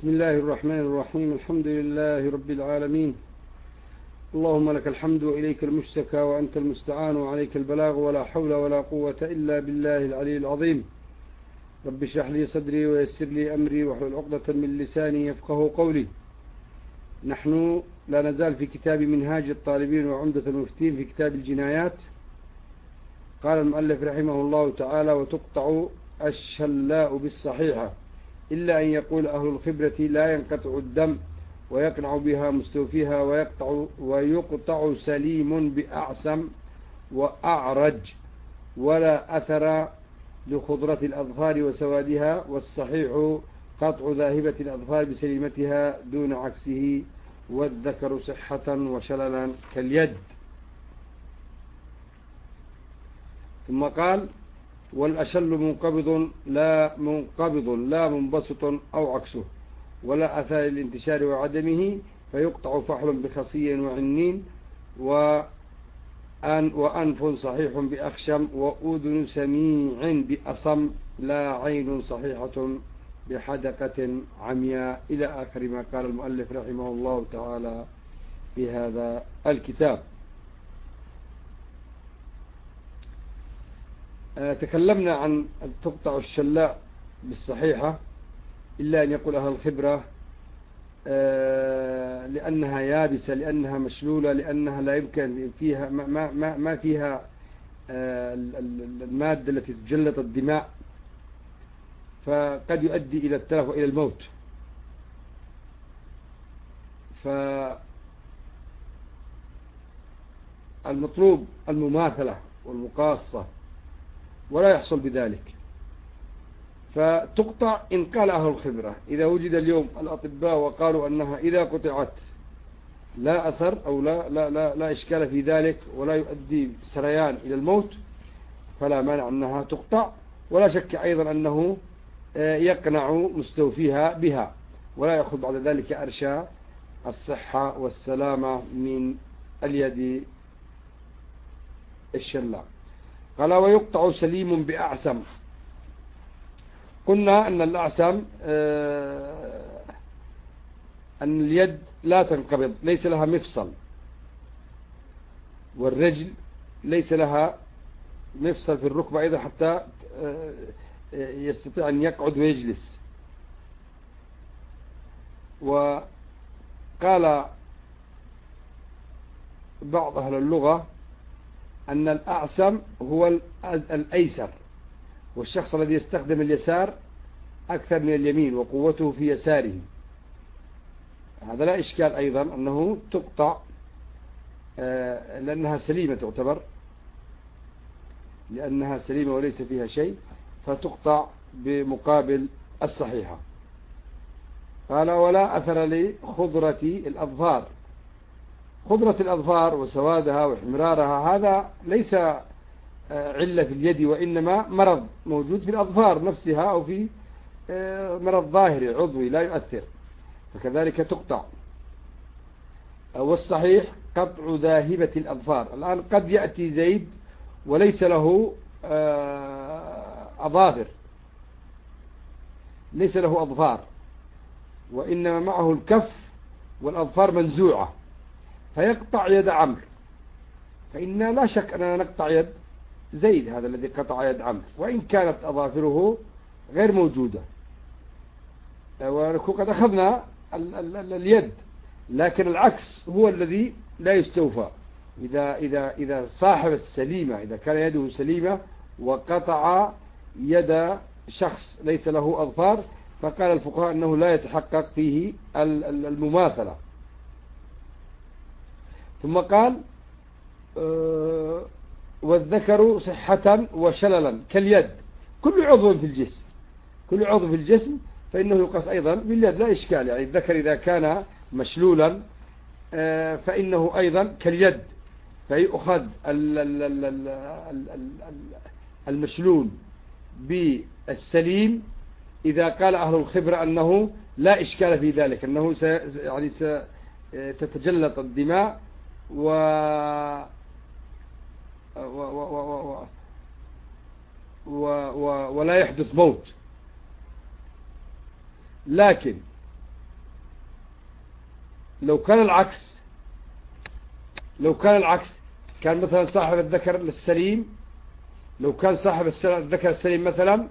بسم الله الرحمن الرحيم. الحمد لله رب العالمين. اللهم لك الحمد وإليك المشتكى وأنت المستعان وعليك البلاغ ولا حول ولا قوة إلا بالله العلي العظيم. رب اشرح لي صدري ويسر لي أمري واحلل عقدة من لساني يفقه قولي. نحن لا نزال في كتاب منهاج الطالبين وعمدة المفتين في كتاب الجنايات. قال المؤلف رحمه الله تعالى: وتقطع الشلاء بالصحيحة إلا أن يقول أهل الخبرة لا ينقطع الدم ويقنع بها مستوفيها ويقطع سليم بأعسم وأعرج ولا أثر لخضرة الأظفار وسوادها، والصحيح قطع ذاهبة الأظفار بسليمتها دون عكسه، والذكر صحة وشللا كاليد. ثم قال: والأشل منقبض لا منبسط أو عكسه، ولا أثار الانتشار وعدمه، فيقطع فحل بخصي وعنين وأنف صحيح بأخشم وأذن سميع بأصم، لا عين صحيحة بحدقة عمياء، إلى آخر ما قال المؤلف رحمه الله تعالى في هذا الكتاب. تكلمنا عن تقطع الشلاء بالصحيحة إلا أن يقول أهل الخبرة لأنها يابسة، لأنها مشلولة، لأنها لا يمكن فيها ما فيها المادة التي تجلط الدماء، فقد يؤدي إلى التلف وإلى الموت. فالمطلوب المماثلة والمقاصة، ولا يحصل بذلك، فتقطع إن قال أهل الخبرة. إذا وجد اليوم الأطباء وقالوا أنها إذا قطعت لا أثر أو لا إشكال في ذلك ولا يؤدي سريان إلى الموت، فلا مانع أنها تقطع، ولا شك أيضا أنه يقنع مستوفيها بها، ولا يأخذ بعد ذلك أرشى الصحة والسلامة من اليد الشلاء. قال: ويقطع سليم بأعسم. قلنا أن الأعسم أن اليد لا تنقبض، ليس لها مفصل، والرجل ليس لها مفصل في الركبة أيضا حتى يستطيع أن يقعد ويجلس. وقال بعض أهل اللغة أن الأعسم هو الأيسر، والشخص الذي يستخدم اليسار أكثر من اليمين وقوته في يساره. هذا لا إشكال أيضا أنه تقطع لأنها سليمة، تعتبر لأنها سليمة وليس فيها شيء، فتقطع بمقابل الصحيحة. قال: ولا أثر لخضرة الأظفار. خضرة الأظفار وسوادها واحمرارها هذا ليس علة في اليد، وإنما مرض موجود في الأظفار نفسها، أو في مرض ظاهري عضوي لا يؤثر، فكذلك تقطع. والصحيح قطع ذاهبة الأظفار. الآن قد يأتي زيد وليس له أظافر، ليس له أظفار، وإنما معه الكف والأظفار منزوعة، فيقطع يد عمرو، فإننا لا شك أننا نقطع يد زيد هذا الذي قطع يد عمرو، وإن كانت أظافره غير موجودة، ونكون قد أخذنا اليد، لكن العكس هو الذي لا يستوفى. إذا صاحب السليمة، إذا كان يده سليمة وقطع يد شخص ليس له أظفار، فقال الفقهاء أنه لا يتحقق فيه المماثلة. ثم قال: والذكر صحة وشللا كاليد. كل عضو في الجسم، كل عضو في الجسم فإنه يقاس أيضا باليد، لا إشكال. يعني الذكر إذا كان مشلولا فإنه أيضا كاليد، فيؤخذ المشلول بالسليم إذا قال أهل الخبرة أنه لا إشكال في ذلك، أنه يعني ستتجلط الدماء ولا يحدث موت. لكن لو كان العكس، كان مثلا صاحب الذكر السليم، لو كان صاحب الذكر السليم مثلا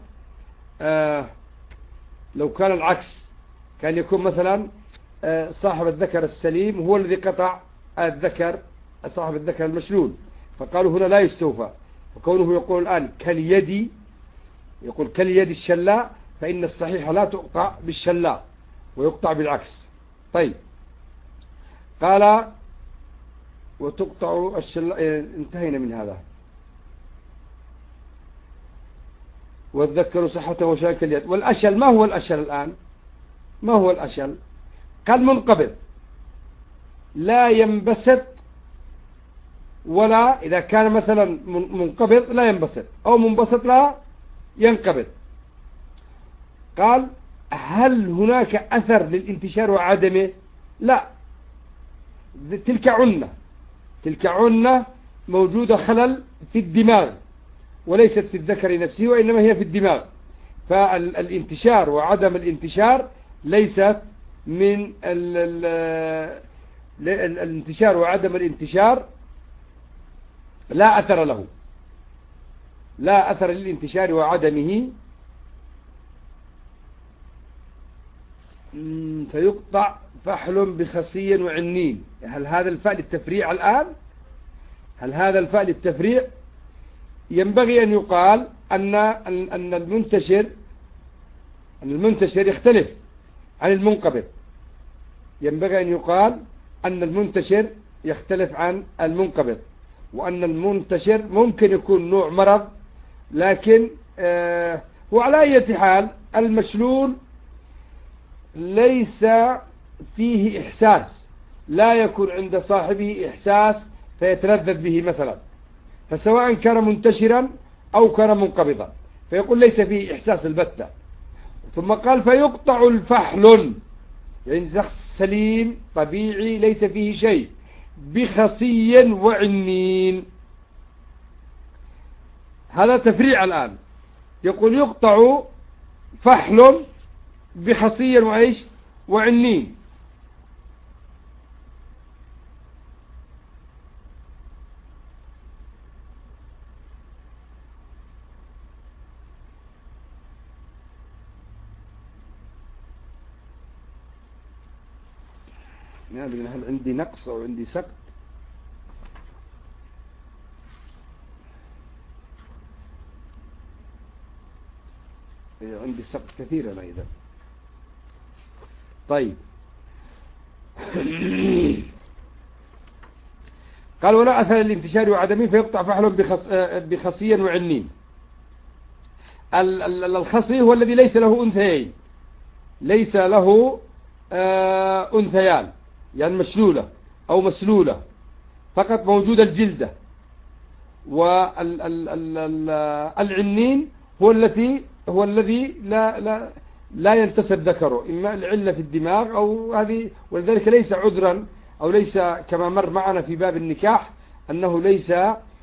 لو كان العكس كان يكون مثلا صاحب الذكر السليم هو الذي قطع الذكر صاحب الذكر المشلول، فقالوا هنا لا يستوفى. وكونه يقول الآن كاليد، يقول كاليد الشلاء، فإن الصحيح لا تقطع بالشلاء ويقطع بالعكس. طيب قال وتقطع الشلاء، انتهينا من هذا. والذكر صحته وشاك اليد. والأشل، ما هو الأشل الآن؟ ما هو الأشل؟ قال منقبض لا ينبسط، ولا إذا كان مثلا منقبض لا ينبسط أو منبسط لا ينقبض. قال هل هناك أثر للانتشار وعدمه؟ لا، تلك عنة موجودة خلل في الدماغ وليست في الذكر نفسه، وإنما هي في الدماغ. فالانتشار وعدم الانتشار ليست من الانتشار وعدم الانتشار لا أثر له، لا أثر للانتشار وعدمه، فيقطع فحل بخصي وعنين. هل هذا الفاء للتفريع الآن؟ هل هذا الفاء للتفريع؟ ينبغي أن يقال أن المنتشر يختلف عن المنقبض. ينبغي أن يقال أن المنتشر يختلف عن المنقبض، وأن المنتشر ممكن يكون نوع مرض، لكن وعلى أي حال المشلول ليس فيه إحساس، لا يكون عند صاحبه إحساس فيتلذذ به مثلا، فسواء كان منتشرا أو كان منقبضا، فيقول ليس فيه إحساس البتة. ثم قال فيقطع الفحل، يعني شخص سليم طبيعي ليس فيه شيء، بخصي وعنين. هذا تفريع الآن، يقول يقطع فحل بخصي وعيش وعنين. يعني هل عندي نقص أو عندي سقط؟ عندي سقط كثير أنا إذا. طيب قال ولا أثر الانتشار وعدمه فيقطع فحل بخصي وعنين. الخصي هو الذي ليس له أنثيين، ليس له أنثيان، يعني مشلولة أو مسلولة، فقط موجود الجلدة. والعنين هو الذي لا ينتسب ذكره، إما العلة في الدماغ أو هذه، ولذلك ليس عذرا، أو ليس كما مر معنا في باب النكاح أنه ليس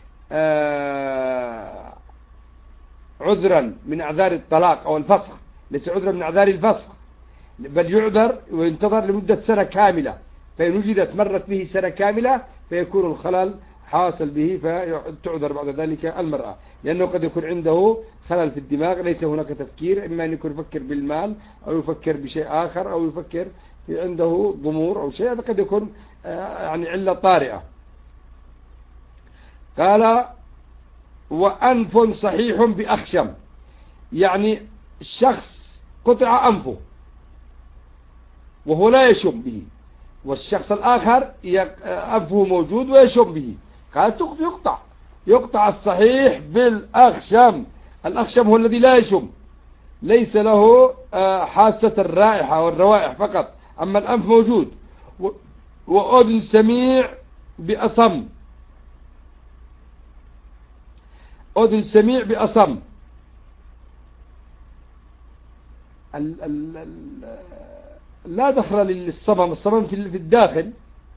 عذرا من أعذار الطلاق أو الفسخ، ليس عذرا من أعذار الفسخ، بل يعذر وينتظر لمدة سنة كاملة، فإن وجدت مرت به سنة كاملة فيكون الخلل حاصل به، فتعذر بعد ذلك المرأة، لأنه قد يكون عنده خلل في الدماغ، ليس هناك تفكير، إما أن يكون يفكر بالمال أو يفكر بشيء آخر أو يفكر في عنده ضمور أو شيء، هذا قد يكون يعني علة طارئة. قال وأنف صحيح بأخشم، يعني الشخص قطع أنفه وهو لا يشم به، والشخص الآخر أنفه موجود ويشم به، قال يقطع الصحيح بالأخشم. الأخشم هو الذي لا يشم، ليس له حاسة الرائحة والروائح فقط، أما الأنف موجود. وأذن سميع بأصم، أذن سميع بأصم. لا دخل للصمم، الصمم في الداخل،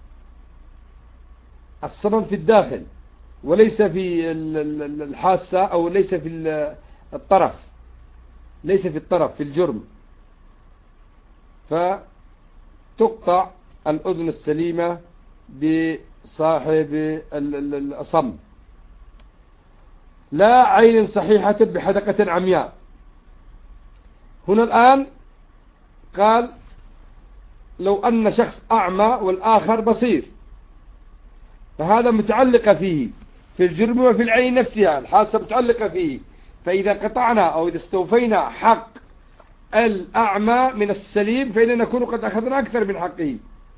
الصمم في الداخل وليس في الحاسة، أو ليس في الطرف، ليس في الطرف في الجرم. فتقطع الأذن السليمة بصاحب الأصم. لا عين صحيحة بحدقة عمياء. هنا الآن قال لو أن شخص أعمى والآخر بصير، فهذا متعلقة فيه في الجرم وفي العين نفسها، الحاسة متعلقة فيه. فإذا قطعنا أو إذا استوفينا حق الأعمى من السليم فإننا نكون قد أخذنا أكثر من حقه.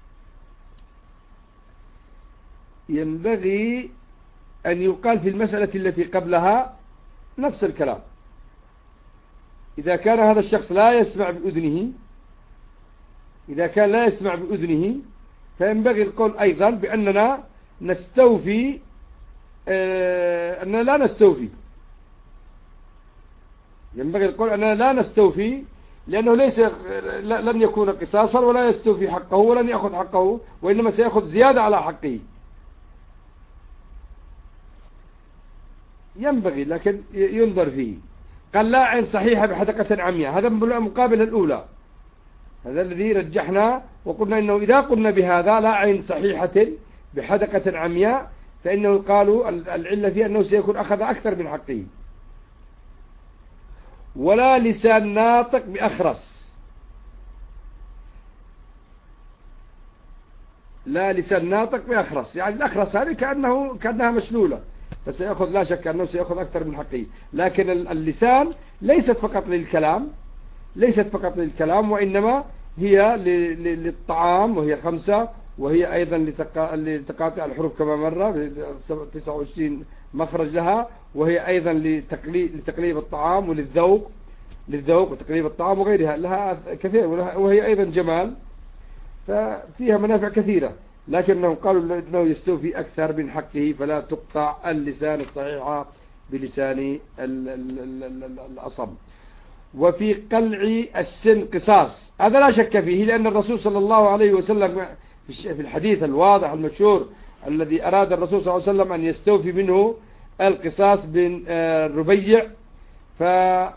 ينبغي أن يقال في المسألة التي قبلها نفس الكلام. إذا كان هذا الشخص لا يسمع بأذنه، إذا كان لا يسمع بأذنه فينبغي القول أيضا بأننا نستوفي، أننا لا نستوفي. ينبغي القول أننا لا نستوفي، لأنه ليس لن يكون قصاصا ولا يستوفي حقه ولن يأخذ حقه، وإنما سيأخذ زيادة على حقه. ينبغي لكن ينظر فيه. قال لا عين صحيحة بحدقة عمياء، هذا مقابل الأولى، هذا الذي رجحنا وقلنا إنه إذا قلنا بهذا لا عين صحيحة بحدقة عمياء فإنه قالوا العلة فيه أنه سيكون أخذ أكثر من حقه. ولا لسان ناطق بأخرس، لا لسان ناطق بأخرس، يعني الأخرس هذه كأنها مشلولة، فسيأخذ لا شك أنه سيأخذ أكثر من حقه. لكن اللسان ليست فقط للكلام، ليست فقط للكلام، وإنما هي للطعام، وهي 5، وهي أيضا لتقاطع الحروف كما مر 29 مخرج لها، وهي أيضا لتقليب الطعام وللذوق، وتقليب الطعام وغيرها، لها كثير، وهي أيضا جمال، ففيها منافع كثيرة. لكنهم قالوا أنه يستوفي أكثر من حقه، فلا تقطع اللسان الصحيحة بلسان الأصم. وفي قلع السن قصاص، هذا لا شك فيه، لأن الرسول صلى الله عليه وسلم في الحديث الواضح المشهور الذي أراد الرسول صلى الله عليه وسلم أن يستوفي منه القصاص بن الربيع، فقالت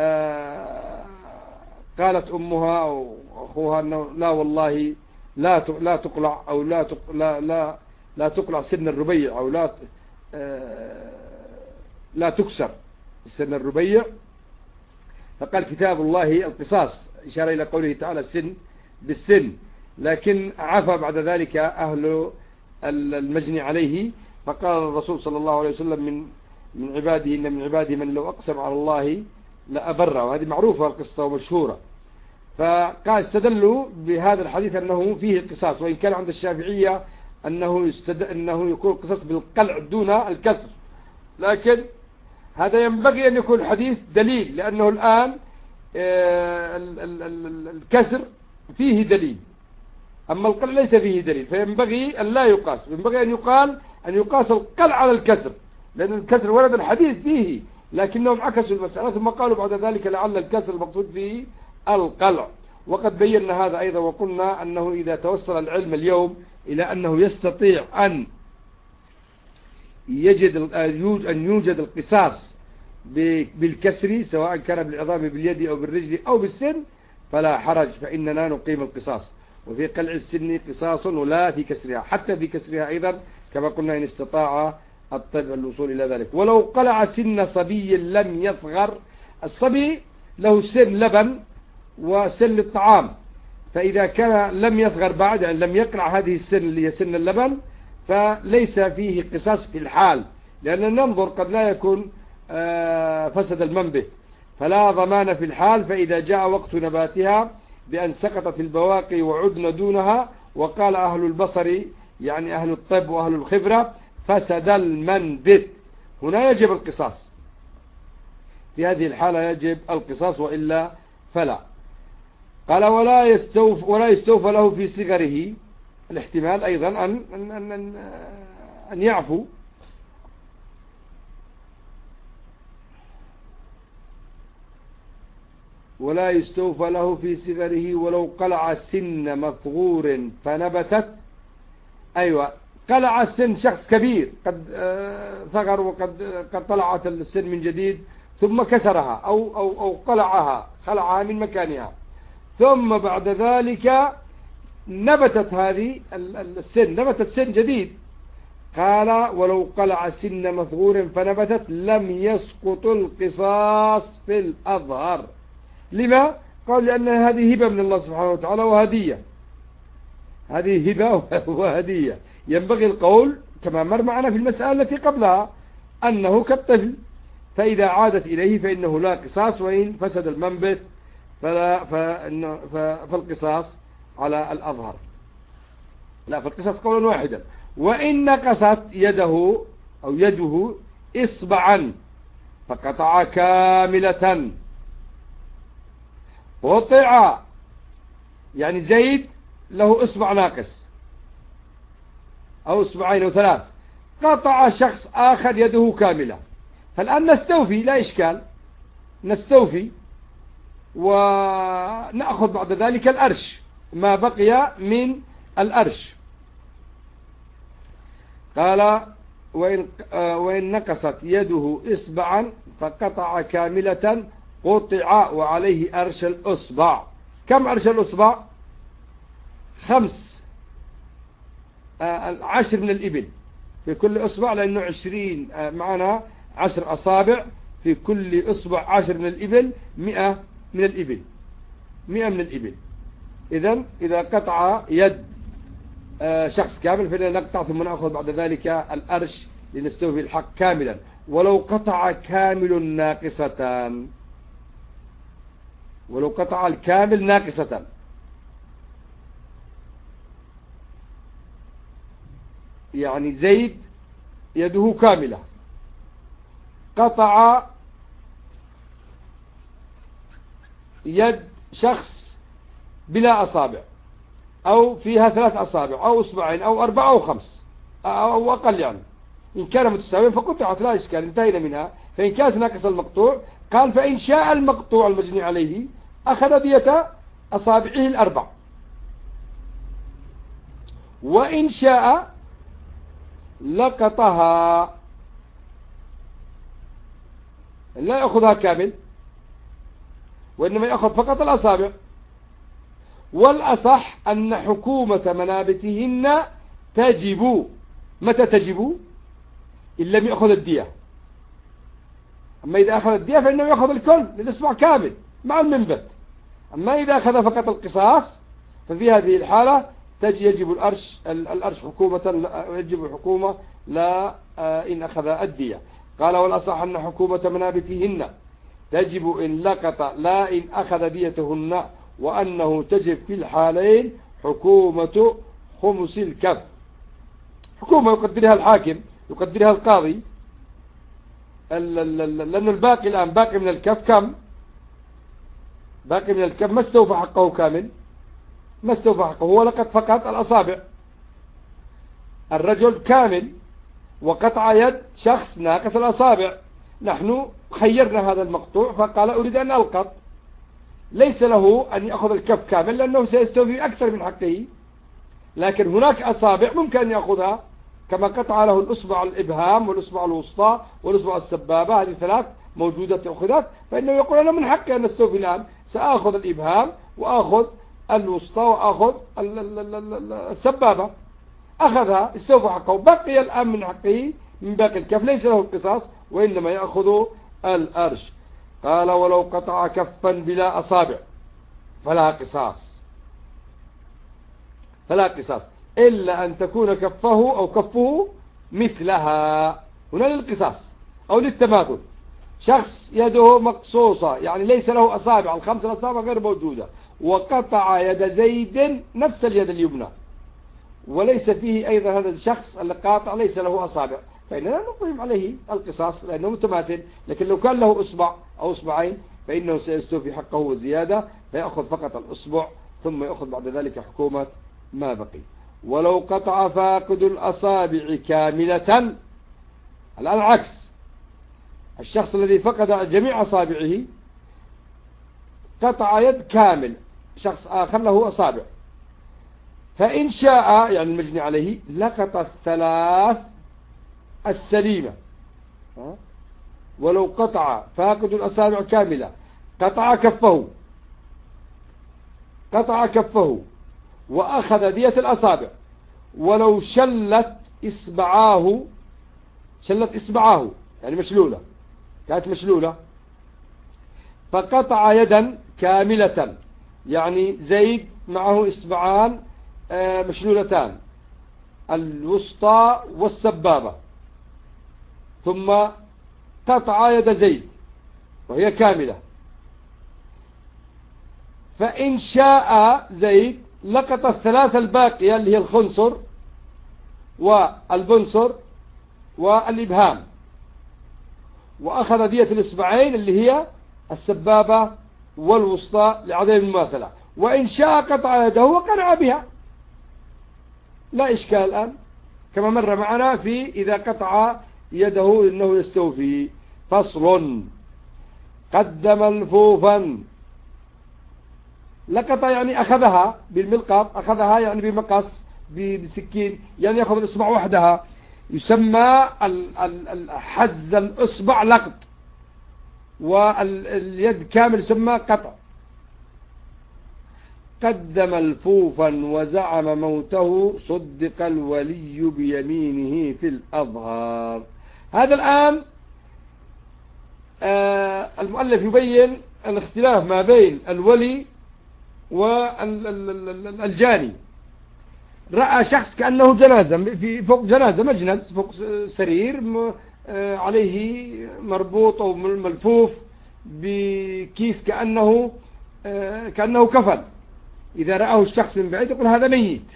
أمها أو أخوها أنه لا والله لا تقلع، أو لا تقلع سن الربيع، أو لا تكسر سن الربيع. فقال كتاب الله القصاص، إشارة إلى قوله تعالى السن بالسن، لكن عفى بعد ذلك أهل المجني عليه، فقال الرسول صلى الله عليه وسلم من عباده إن من عباده من لو أقسم على الله لأبره، وهذه معروفة القصة ومشهورة. فقال استدلوا بهذا الحديث أنه فيه القصاص، وإن كان عند الشافعية أنه يكون القصاص بالقلع دون الكسر، لكن هذا ينبغي أن يكون الحديث دليل، لأنه الآن الكسر فيه دليل، أما القلع ليس فيه دليل، فينبغي أن لا يقاس، ينبغي أن يقاس القلع على الكسر، لأن الكسر ورد الحديث فيه، لكنهم عكسوا المسألة ثم قالوا بعد ذلك لعل الكسر المقصود فيه القلع. وقد بينا هذا أيضا، وقلنا أنه إذا توصل العلم اليوم إلى أنه يستطيع أن يوجد القصاص بالكسر، سواء كان بالعظام باليد أو بالرجل أو بالسن، فلا حرج، فإننا نقيم القصاص. وفي قلع السن قصاص ولا في كسرها، حتى في كسرها أيضا كما قلنا إن استطاع الطب الوصول إلى ذلك. ولو قلع سن صبي لم يصغر، الصبي له سن لبن وسن الطعام، فإذا كان لم يصغر بعد، يعني لم يقلع هذه السن اللي هي سن اللبن، فليس فيه قصاص في الحال، لأن ننظر قد لا يكون فسد المنبت، فلا ضمان في الحال. فإذا جاء وقت نباتها بأن سقطت البواقي وعدن دونها، وقال أهل البصر يعني أهل الطب وأهل الخبرة فسد المنبت، هنا يجب القصاص، في هذه الحالة يجب القصاص، وإلا فلا. قال ولا يستوفى له في صغره، الاحتمال أيضا أن يعفو. ولا يستوفى له في صغره ولو قلع سن مثغور فنبتت، أيوة قلع السن شخص كبير قد ثغر وقد طلعت السن من جديد ثم كسرها أو خلعها من مكانها، ثم بعد ذلك نبتت هذه السن، نبتت سن جديد. قال ولو قلع سن مثغور فنبتت لم يسقط القصاص في الأظهر. لما؟ قال لأن هذه هبة من الله سبحانه وتعالى وهدية، هذه هبة وهدية. ينبغي القول كما مر معنا في المسألة التي قبلها أنه كالطفل، فإذا عادت إليه فإنه لا قصاص، وإن فسد المنبت فالقصاص على الأظهر. لا، فالقصاص قولا واحدا. وإن نقصت يده أو يده إصبعا فقطع كاملة قطع، يعني زيد له إصبع ناقص أو إصبعين أو ثلاث، قطع شخص آخر يده كاملة. فالآن نستوفي، لا إشكال، نستوفي ونأخذ بعد ذلك الأرش، ما بقي من الأرش. قال وإن نقصت يده إصبعا فقطع كاملة قطع وعليه أرش الأصبع. كم أرش الأصبع؟ 10 من الإبل في كل إصبع، لأنه 20 معنا 10 أصابع، في كل إصبع 10 من الإبل، 100 من الإبل، 100 من الإبل. إذا قطع يد شخص كامل فإننا نقطع ثم نأخذ بعد ذلك الأرش لنستوفي الحق كاملا. ولو قطع كامل ناقصة، ولو قطع الكامل ناقصة، يعني زيد يده كاملة، قطع يد شخص بلا أصابع أو فيها 3 أصابع أو أصبعين أو 4 أو 5 أو أقل، يعني إن كان متساويا فقطعت لا إشكال، انتهينا منها. فإن كانت ناقص المقطوع قال فإن شاء المقطوع المجني عليه أخذ دية أصابعه 4، وإن شاء لقطها، لا يأخذها كامل وإنما يأخذ فقط الأصابع. والأصح أن حكومة منابتهن تجب. متى تجب؟ إن لم يأخذ الدية. أما إذا أخذ الدية فإنه يأخذ الكل للإصبع كامل مع المنبت. أما إذا أخذ فقط القصاص ففي هذه الحالة يجب الأرش حكومة، يجب الحكومة لا إن أخذ الدية. قال والأصح أن حكومة منابتهن تجب إن لقط لا إن أخذ ديتهن، وأنه تجب في الحالين حكومة خمس الكف. حكومة يقدرها الحاكم، يقدرها القاضي، لأن الباقي الآن باقي من الكف كم؟ باقي من الكف ما استوفى حقه كامل، ما استوفى حقه، هو لقط فقط الأصابع. الرجل كامل وقطع يد شخص ناقص الأصابع. نحن خيرنا هذا المقطوع فقال أريد أن ألقط، ليس له أن يأخذ الكف كامل لأنه سيستوفي أكثر من حقه، لكن هناك أصابع ممكن أن يأخذها، كما قطع له الأصبع الإبهام والأصبع الوسطى والأصبع السبابة، هذه 3 موجودة أخذت، فإنه يقول أنا من حقي أن أستوفي الآن، سأخذ الإبهام وأخذ الوسطى وأخذ السبابة. أخذها، استوفى حقه، بقي الآن من حقه من باقي الكف ليس له القصاص وإنما يأخذ الأرش. قال ولو قطع كفا بلا أصابع فلا قصاص، فلا قصاص إلا أن تكون كفه أو كفه مثلها، هنا للقصاص أو للتماثل. شخص يده مقصوصة يعني ليس له أصابع، ال5 أصابع غير موجودة، وقطع يد زيد نفس اليد اليمنى، وليس فيه أيضا هذا الشخص اللي قاطع ليس له أصابع، فإننا نقيم عليه القصاص لأنه متماثل. لكن لو كان له أصبع أو أصبعين فإنه سيستوفي حقه وزيادة، فيأخذ فقط الأصبع ثم يأخذ بعد ذلك حكومة ما بقي. ولو قطع فاقد الأصابع كاملة، الآن عكس، الشخص الذي فقد جميع أصابعه قطع يد كامل، شخص آخر له أصابع، فإن شاء يعني المجني عليه لقط 3 السليمة. ولو قطع فاقد الأصابع كاملة قطع كفه، قطع كفه وأخذ دية الأصابع، ولو شلت إصبعاه يعني مشلولة، كانت مشلولة، فقطع يدا كاملة، يعني زيد معه إصبعان مشلولتان، الوسطى والسبابة، ثم قطع يد زيد وهي كاملة، فإن شاء زيد لقط الثلاثة الباقية اللي هي الخنصر والبنصر والإبهام، وأخذ دية الإصبعين اللي هي السبابة والوسطى لعدم المماثلة، وإن شاء قطع يده وقنع بها، لا إشكال الآن، كما مر معنا في إذا قطع يده إنه يستوفي. فصل. قدم الفوفا، لقط يعني أخذها بالملقط، أخذها يعني بمقص بسكين، يعني يأخذ الإصبع وحدها، يسمى حز الإصبع لقط، واليد كامل يسمى قطع. قدم الفوفا وزعم موته صدق الولي بيمينه في الأظهار. هذا الآن المؤلف يبين الاختلاف ما بين الولي والجاني. رأى شخص كأنه جنازة في فوق جنازة، مجنز فوق سرير عليه مربوط أو ملفوف بكيس كأنه كفن. إذا رآه الشخص من بعيد يقول هذا ميت،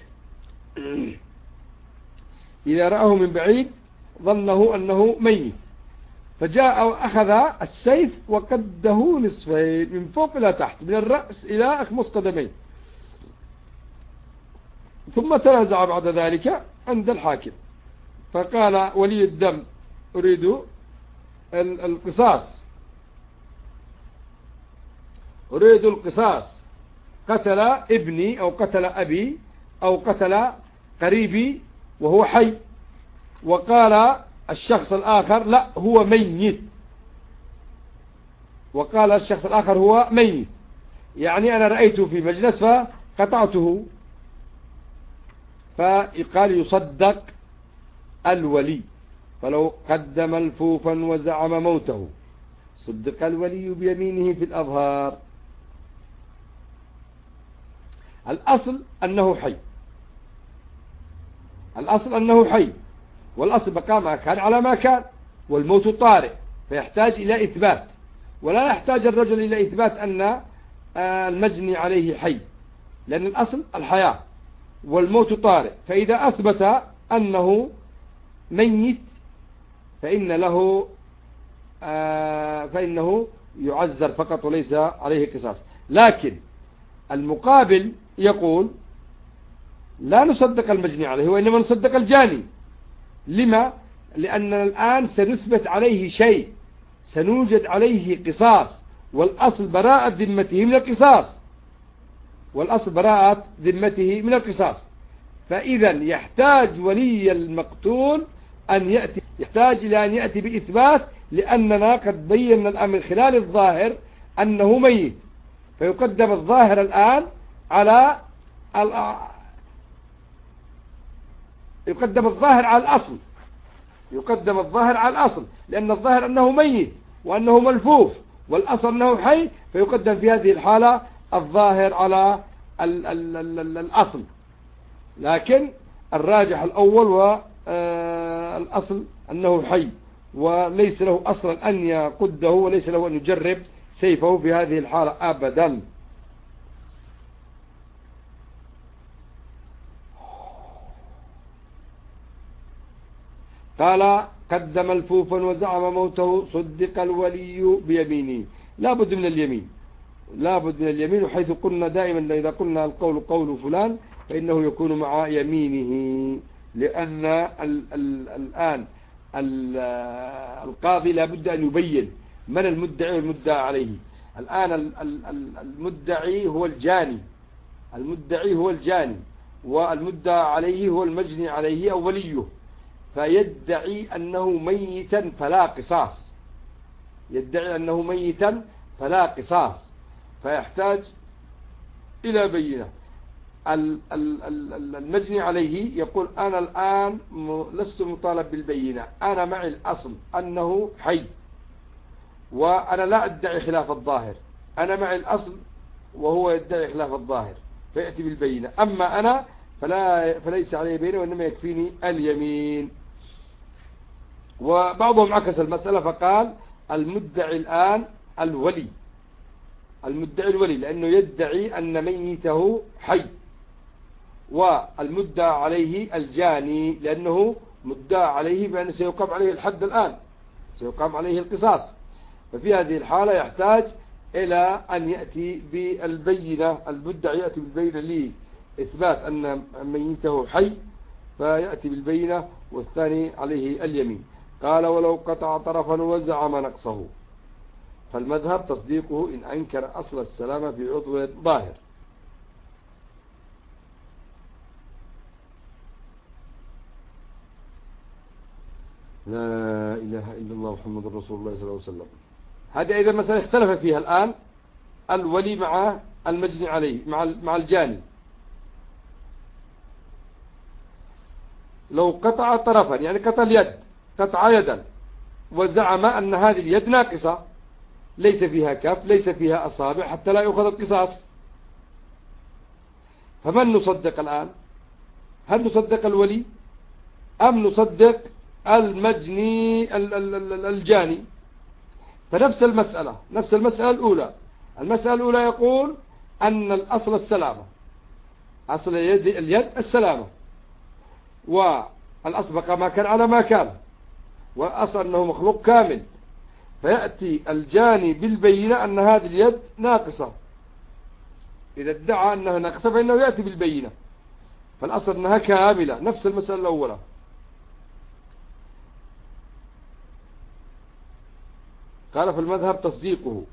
إذا رآه من بعيد ظنه أنه ميت، فجاء وأخذ السيف وقده نصفين من فوق إلى تحت، من الرأس إلى أخمص قدميه، ثم تنازع بعد ذلك عند الحاكم، فقال ولي الدم أريد القصاص، أريد القصاص، قتل ابني أو قتل أبي أو قتل قريبي وهو حي. وقال الشخص الآخر لا هو ميت، وقال الشخص الآخر هو ميت، يعني أنا رأيته في مجلس فقطعته، فقال يصدق الولي. فلو قدم الفوفا وزعم موته صدق الولي بيمينه في الأظهار. الأصل أنه حي، الأصل أنه حي، والأصل بقاء ما كان على ما كان، والموت طارئ فيحتاج إلى إثبات، ولا يحتاج الرجل إلى إثبات أن المجني عليه حي، لأن الأصل الحياة والموت طارئ. فإذا أثبت أنه ميت فإنه يعزر فقط وليس عليه قصاص. لكن المقابل يقول لا نصدق المجني عليه وإنما نصدق الجاني. لما؟ لأننا الآن سنثبت عليه شيء، سنوجد عليه قصاص، والأصل براءة ذمته من القصاص، والأصل براءة ذمته من القصاص. فإذا يحتاج ولي المقتول يحتاج إلى أن يأتي بإثبات، لأننا قد بينا الآن من خلال الظاهر أنه ميت، فيقدم الظاهر الآن على يقدم الظاهر على الأصل، يقدم الظاهر على الأصل، لأن الظاهر أنه ميت وأنه ملفوف، والأصل أنه حي، فيقدم في هذه الحالة الظاهر على الأصل. لكن الراجح الأول والأصل أنه حي، وليس له أصلا أن يقده، وليس له أن يجرب سيفه في هذه الحالة أبدا. قال قدم الفوفا وزعم موته صدق الولي بيمينه. لا بد من اليمين، لا بد من اليمين، وحيث قلنا دائما إذا قلنا القول قول فلان فإنه يكون مع يمينه، لأن الآن القاضي لا بد أن يبين من المدعي والمدعى عليه. الآن المدعي هو الجاني، المدعي هو الجاني، والمدعى عليه هو المجني عليه أو وليه، فيدعي أنه ميتا فلا قصاص، يدعي أنه ميتا فلا قصاص، فيحتاج إلى بينة. المجني عليه يقول أنا الآن لست مطالب بالبينة، أنا معي الأصل أنه حي، وأنا لا أدعي خلاف الظاهر، أنا معي الأصل وهو يدعي خلاف الظاهر فيأتي بالبينة. أما أنا فليس عليه بينة وإنما يكفيني اليمين. وبعضهم عكس المسألة فقال المدعي الآن الولي، المدعي الولي لأنه يدعي أن ميته حي، والمدعى عليه الجاني لأنه مدعى عليه بأن سيقام عليه الحد الآن، سيقام عليه القصاص. ففي هذه الحالة يحتاج إلى أن يأتي بالبينة، المدعي يأتي بالبينة لإثبات أن ميته حي فيأتي بالبينة، والثاني عليه اليمين. قال ولو قطع طرفا وزعم نقصه فالمذهب تصديقه إن أنكر أصل السلامة في عضو ظاهر. لا إله إلا الله محمد رسول الله صلى الله عليه وسلم. هذه أيضا مسألة اختلف فيها الآن الولي مع المجني عليه مع الجاني. لو قطع طرفا يعني قطع اليد، قطع يدا، وزعم أن هذه اليد ناقصة ليس فيها كف ليس فيها أصابع حتى لا يؤخذ القصاص، فمن نصدق الآن؟ هل نصدق الولي أم نصدق المجني الجاني؟ فنفس المسألة، نفس المسألة الأولى. المسألة الأولى يقول أن الأصل السلامة، أصل اليد السلامة، والأصل بقى ما كان على ما كان، والأصل أنه مخلوق كامل، فيأتي الجاني بالبينة أن هذه اليد ناقصة. إذا ادعى أنها ناقصة فإنه يأتي بالبينة، فالأصل أنها كاملة. نفس المسألة الأولى. قال في المذهب تصديقه.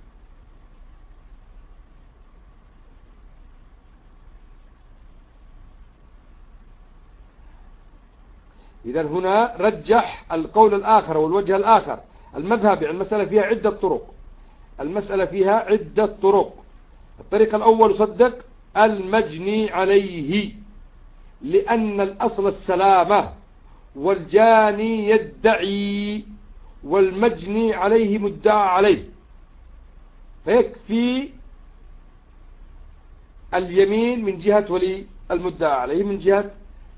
إذن هنا رجح القول الآخر والوجه الآخر. المذهب يعني المسألة فيها عدة طرق، المسألة فيها عدة طرق. الطريق الأول صدق المجني عليه لأن الأصل السلامة، والجاني يدعي والمجني عليه مدعى عليه، فيكفي اليمين من جهة ولي المدعى عليه من جهة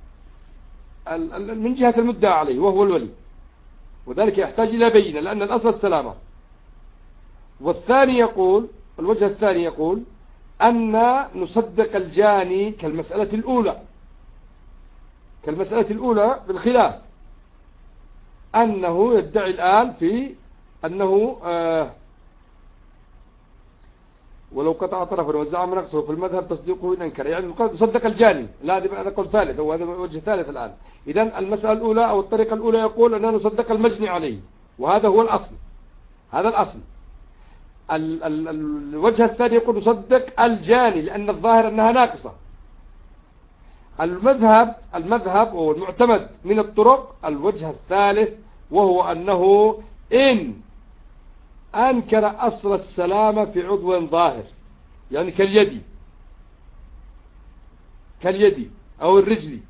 المدعى عليه وهو الولي، وذلك يحتاج إلى بينة لأن الأصل السلامة. والثاني يقول، الوجه الثاني يقول أن نصدق الجاني كالمسألة الأولى بالخلاف، أنه يدعي الآن في أنه ولو قطع طرفا وزعم نقصه في المذهب تصديقه إن أنكر، يعني نصدق الجاني. لا هذا قول ثالث، هو هذا وجه ثالث الآن. إذن المسألة الأولى أو الطريقة الأولى يقول أننا نصدق المجني عليه، وهذا هو الأصل، هذا الأصل. الوجه الثاني يقول نصدق الجاني لأن الظاهر أنها ناقصة. المذهب وهو المعتمد من الطرق الوجه الثالث، وهو أنه إن أنكر أصل السلامة في عضو ظاهر، يعني كاليد أو الرجل،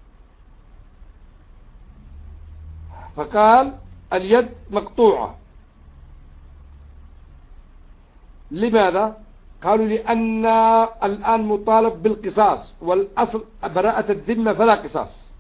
فقال اليد مقطوعة. لماذا؟ قالوا لأن الآن مطالب بالقصاص، والأصل براءة الذمة فلا قصاص،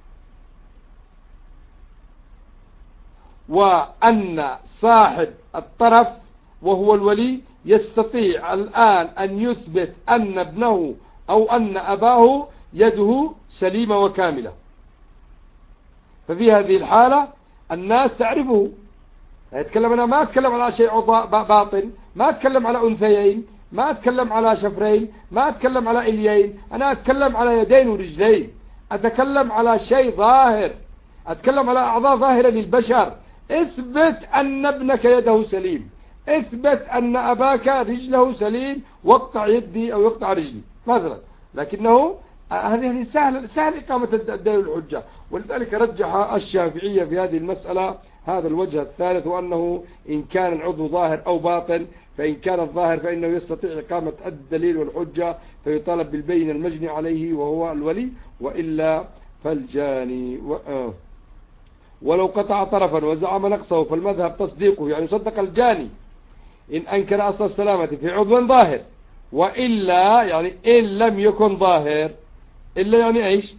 وأن صاحب الطرف وهو الولي يستطيع الآن أن يثبت أن ابنه أو أن أباه يده سليمة وكاملة. ففي هذه الحالة الناس تعرفه. أنا ما أتكلم على شيء باطن، ما أتكلم على أنثيين، ما أتكلم على شفرين، ما أتكلم على إليين، أنا أتكلم على يدين ورجلين، أتكلم على شيء ظاهر، أتكلم على أعضاء ظاهرة للبشر. اثبت أن ابنك يده سليم، اثبت أن أباك رجله سليم، واقطع يدي أو يقطع رجلي مثلا. لكنه هذه سهل إقامة الدليل الحجة، ولذلك رجح الشافعية في هذه المسألة هذا الوجه الثالث، وأنه إن كان العضو ظاهر أو باطن، فإن كان الظاهر فإنه يستطيع إقامة الدليل والحجة فيطالب بالبين المجني عليه وهو الولي، وإلا فالجاني. ولو قطع طرفا وزعم نقصه فالمذهب تصديقه، يعني صدق الجاني إن أنكر أصل السلامة في عضو ظاهر، وإلا يعني إن لم يكن ظاهر، إلا يعني إيش؟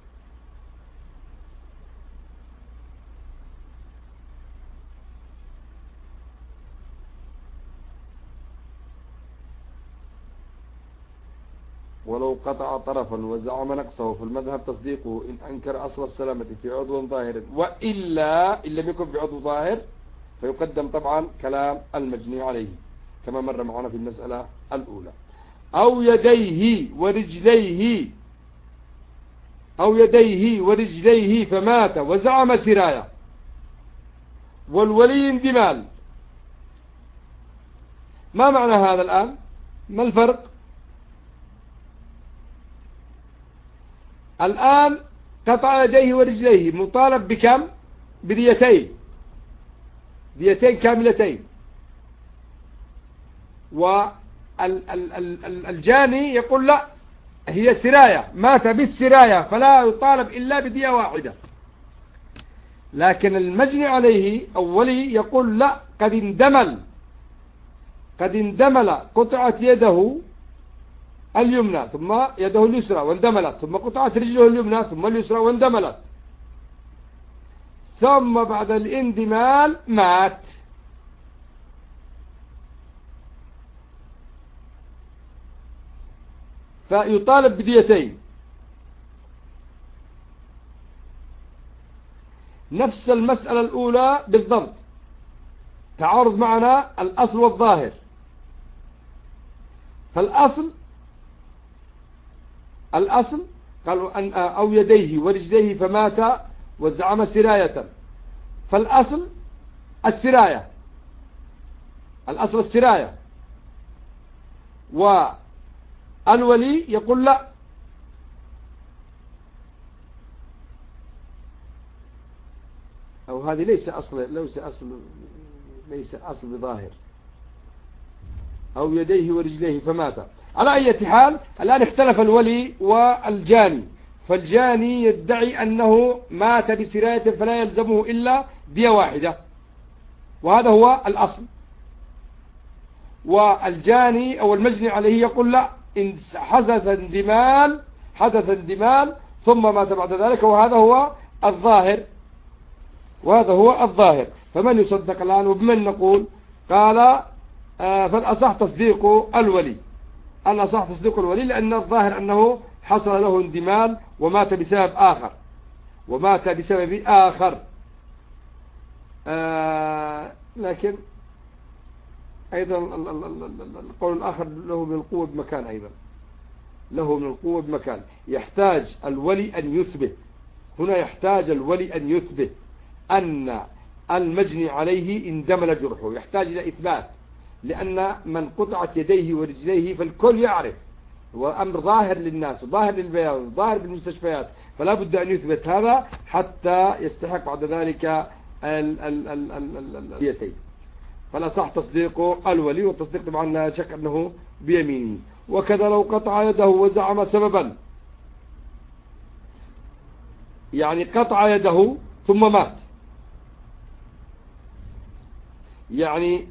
ولو قطع طرفا وزعم نقصه فالمذهب تصديقه إن أنكر أصل السلامة في عضو ظاهر، وإلا إن لم يكن في عضو ظاهر فيقدم طبعا كلام المجني عليه كما مر معنا في المسألة الأولى. أو يديه ورجليه فمات وزعم سراية والولي اندمال. ما معنى هذا الآن؟ ما الفرق؟ الآن قطع يديه ورجليه مطالب بكم؟ بديتين كاملتين، والجاني يقول لا، هي سراية، مات بالسراية فلا يطالب إلا بدية واحدة. لكن المجني عليه أو ولي يقول لا، قد اندمل، قطعت يده اليمنى ثم يده اليسرى واندملت، ثم قطعت رجله اليمنى ثم اليسرى واندملت، ثم بعد الاندمال مات. فيطالب بديتين. نفس المسألة الأولى بالضبط، تعارض معنا الأصل والظاهر. فالأصل قالوا أن أو يديه ورجليه فمات وزعم سراية، فالأصل السراية، والولي يقول لا، أو هذه ليس أصل بظاهر، أو يديه ورجليه فمات. على أي حال الآن اختلف الولي والجاني، فالجاني يدعي أنه مات بسراية فلا يلزمه إلا دية واحدة، وهذا هو الأصل. والجاني أو المجني عليه يقول لا، إن حدث اندمال ثم مات بعد ذلك، وهذا هو الظاهر. فمن يصدق الآن؟ وبمن نقول؟ قال فالأصح تصديق الولي، لأن الظاهر أنه حصل له اندمال ومات بسبب آخر. لكن أيضا القول الآخر له من القوة بمكان، يحتاج الولي أن يثبت أن المجني عليه اندمل جرحه، يحتاج إلى إثبات، لأن من قطعت يديه ورجليه فالكل يعرف، وأمر ظاهر للناس وظاهر للبيان وظاهر بالمستشفيات، فلا بد أن يثبت هذا حتى يستحق بعد ذلك الديتين. فالأصح تصديق الولي، والتصديق طبعا لا شك أنه بيمينه. وكذا لو قطع يده وزعم سببا، يعني قطع يده ثم مات، يعني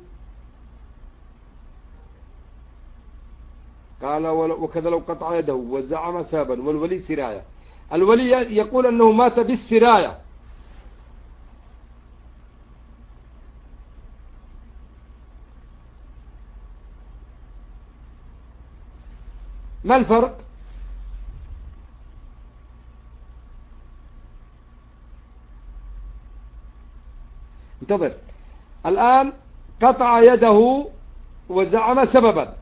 قال وكذا لو قطع يده وزعم سببا والولي سراية، الولي يقول أنه مات بالسراية، ما الفرق؟ انتظر، الآن قطع يده وزعم سببا،